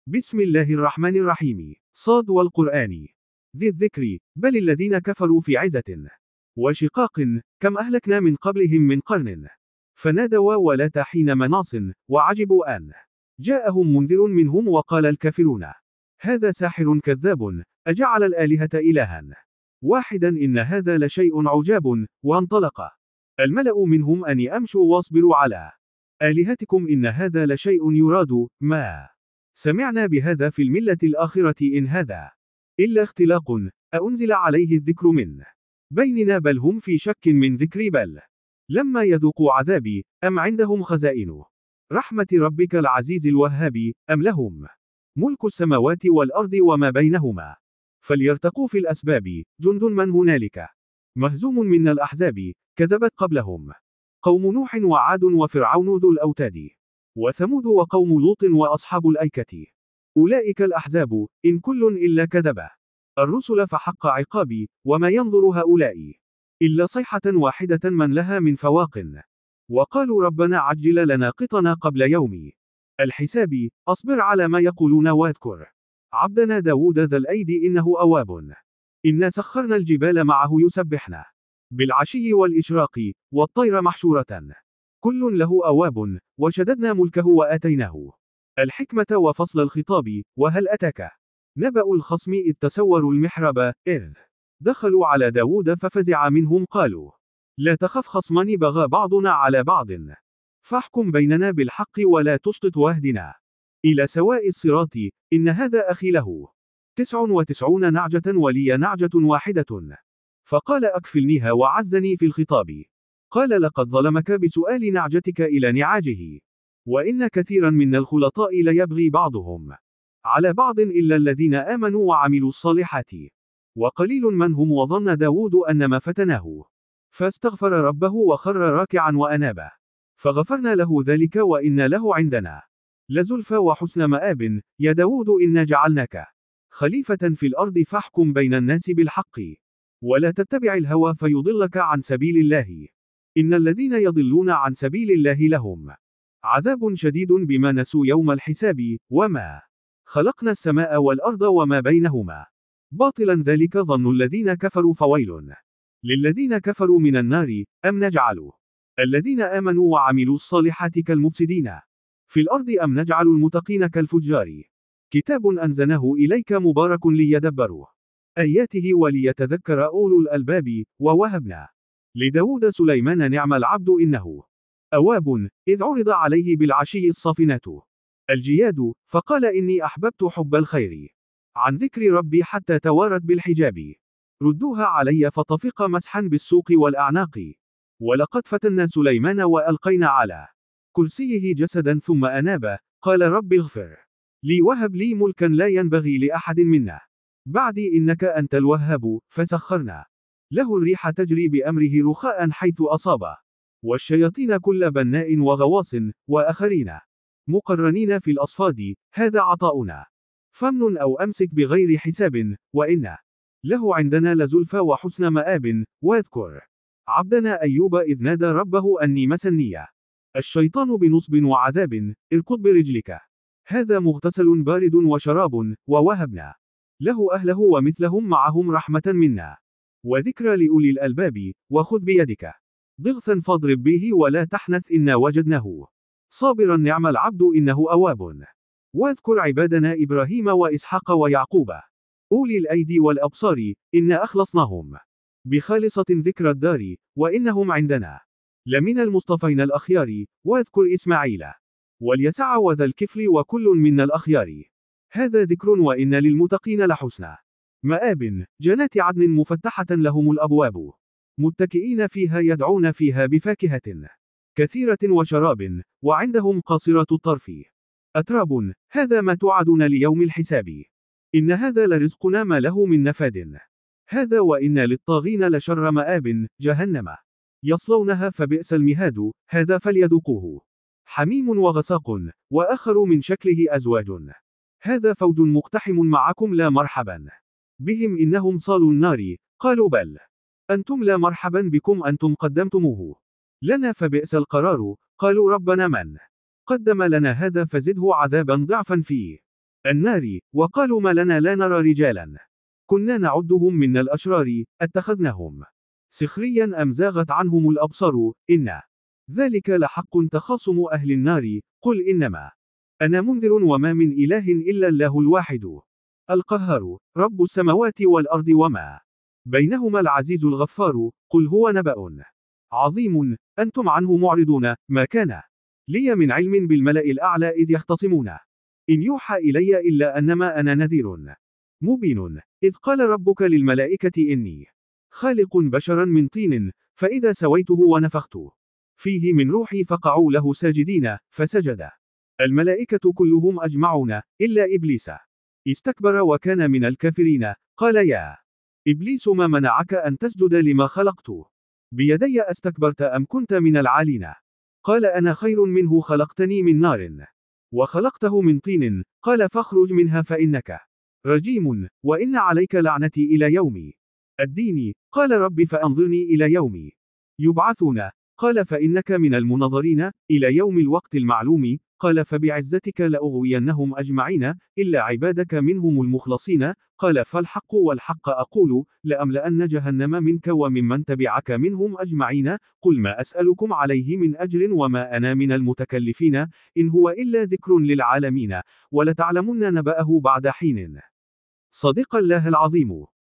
بسم الله الرحمن الرحيم. صاد والقرآن ذي الذكر، بل الذين كفروا في عزة وشقاق، كم أهلكنا من قبلهم من قرن فنادوا ولات حين مناص، وعجبوا أن جاءهم منذر منهم وقال الكافرون هذا ساحر كذاب، أجعل الآلهة إلها واحدا إن هذا لشيء عجاب. وانطلق الملأ منهم أن أمشوا واصبروا على آلهتكم إن هذا لشيء يراد، ما سمعنا بهذا في الملة الآخرة إن هذا إلا اختلاق، أأنزل عليه الذكر من بيننا بل هم في شك من ذكري، بل لما يذوقوا عذابي أم عندهم خزائن رحمة ربك العزيز الوهاب، أم لهم ملك السماوات والأرض وما بينهما فليرتقوا في الأسباب. جند من هنالك مهزوم من الأحزاب، كذبت قبلهم قوم نوح وعاد وفرعون ذو الأوتاد وثمود وقوم لوط وأصحاب الأيكة، أولئك الأحزاب إن كل إلا كذب الرسل فحق عقابي، وما ينظر هؤلاء إلا صيحة واحدة من لها من فواق، وقالوا ربنا عجل لنا قطنا قبل يوم الحساب. أصبر على ما يقولون واذكر عبدنا داود ذا الأيد إنه أواب، إنا سخرنا الجبال معه يسبحنا بالعشي والإشراق والطير محشورة كل له أواب، وشددنا ملكه وآتيناه الحكمة وفصل الخطاب. وهل أتاك نبأ الخصم إذ تسوروا المحراب إذ دخلوا على داود ففزع منهم قالوا لا تخف خصمان بغى بعضنا على بعض فاحكم بيننا بالحق ولا تشطط واهدنا إلى سواء الصراط. إن هذا أخي له 99 نعجة ولي نعجة واحدة فقال أكفلنيها وعزني في الخطاب. قال لقد ظلمك بسؤال نعجتك إلى نعاجه، وإن كثيرا من الخلطاء ليبغي بعضهم على بعض إلا الذين آمنوا وعملوا الصالحات وقليل من هم. وظن داود أنما فتناه فاستغفر ربه وخر راكعا وأناب فغفرنا له ذلك وإن له عندنا لزلفى وحسن مآب. يا داود إنا جعلناك خليفة في الأرض فاحكم بين الناس بالحق ولا تتبع الهوى فيضلك عن سبيل الله، إن الذين يضلون عن سبيل الله لهم عذاب شديد بما نسوا يوم الحساب. وما خلقنا السماء والأرض وما بينهما باطلا ذلك ظن الذين كفروا فويل للذين كفروا من النار. أم نجعل الذين آمنوا وعملوا الصالحات كالمفسدين في الأرض أم نجعل المتقين كالفجار. كتاب أنزلناه إليك مبارك ليدبروا آياته وليتذكر أولو الألباب. ووهبنا لداود سليمان نعم العبد إنه أواب، إذ عرض عليه بالعشي الصافنات الجياد فقال إني أحببت حب الخير عن ذكر ربي حتى توارت بالحجاب. ردوها علي فطفق مسحا بالسوق والأعناق، ولقد فتنا سليمان وألقينا على كرسيه جسدا ثم أناب. قال رب اغفر لي وهب لي ملكا لا ينبغي لأحد منا بعدي إنك أنت الوهاب. فسخرنا له الريح تجري بأمره رخاء حيث أصاب، والشياطين كل بناء وغواص، وآخرين مقرنين في الأصفاد. هذا عطاؤنا فمن أو أمسك بغير حساب، وإن له عندنا لزلفى وحسن مآب. واذكر عبدنا أيوب إذ نادى ربه أني مسني الشيطان بنصب وعذاب، اركض برجلك هذا مغتسل بارد وشراب. ووهبنا له أهله ومثلهم معهم رحمة منا وذكرى لأولي الألباب. وخذ بيدك ضغثا فاضرب به ولا تحنث إنا وجدناه صابرا نعم العبد إنه أواب. واذكر عبادنا إبراهيم وإسحاق ويعقوب أولي الأيدي والأبصار إنا أخلصناهم بخالصة ذكر الدار، وإنهم عندنا لمن المصطفين الأخيار. واذكر إسماعيل واليسع وذا الكفل وكل من الأخيار، هذا ذكر وإن للمتقين لحسن مآب. جنات عدن مفتحة لهم الأبواب متكئين فيها يدعون فيها بفاكهة كثيرة وشراب، وعندهم قاصرة الطرف أتراب. هذا ما توعدون ليوم الحساب، إن هذا لرزقنا ما له من نفاد. هذا وإن للطاغين لشر مآب. جهنم يصلونها فبئس المهاد، هذا فليذوقوه حميم وغساق وآخر من شكله أزواج. هذا فوج مقتحم معكم لا مرحبا بهم إنهم صالوا النار. قالوا بل أنتم لا مرحبا بكم أنتم قدمتموه لنا فبئس القرار. قالوا ربنا من قدم لنا هذا فزده عذابا ضعفا فيه النار، وقالوا ما لنا لا نرى رجالا كنا نعدهم من الأشرار اتخذناهم سخريا أم زاغت عنهم الأبصار إن ذلك لحق تخاصم أهل النار قل إنما أنا منذر وما من إله إلا الله الواحد القهار رب السماوات والأرض وما بينهما العزيز الغفار قل هو نبأ عظيم أنتم عنه معرضون ما كان لي من علم بالملأ الأعلى إذ يختصمون إن يوحى إلي إلا أنما أنا نذير مبين إذ قال ربك للملائكة إني خالق بشرا من طين فإذا سويته ونفخت فيه من روحي فقعوا له ساجدين فسجد الملائكة كلهم أجمعون إلا إبليس استكبر وكان من الكافرين قال يا إبليس ما منعك أن تسجد لما خلقت بيدي أستكبرت أم كنت من العالين قال أنا خير منه خلقتني من نار وخلقته من طين قال فاخرج منها فإنك رجيم وإن عليك لعنتي إلى يوم الدين قال رب فأنظرني إلى يوم يبعثون قال فإنك من المنظرين إلى يوم الوقت المعلوم قال فبعزتك لأغوينهم أجمعين إلا عبادك منهم المخلصين قال فالحق والحق أقول لأملأن جهنم منك وممن تبعك منهم أجمعين قل ما أسألكم عليه من أجر وما أنا من المتكلفين إن هو إلا ذكر للعالمين ولتعلمن نبأه بعد حين صدق الله العظيم.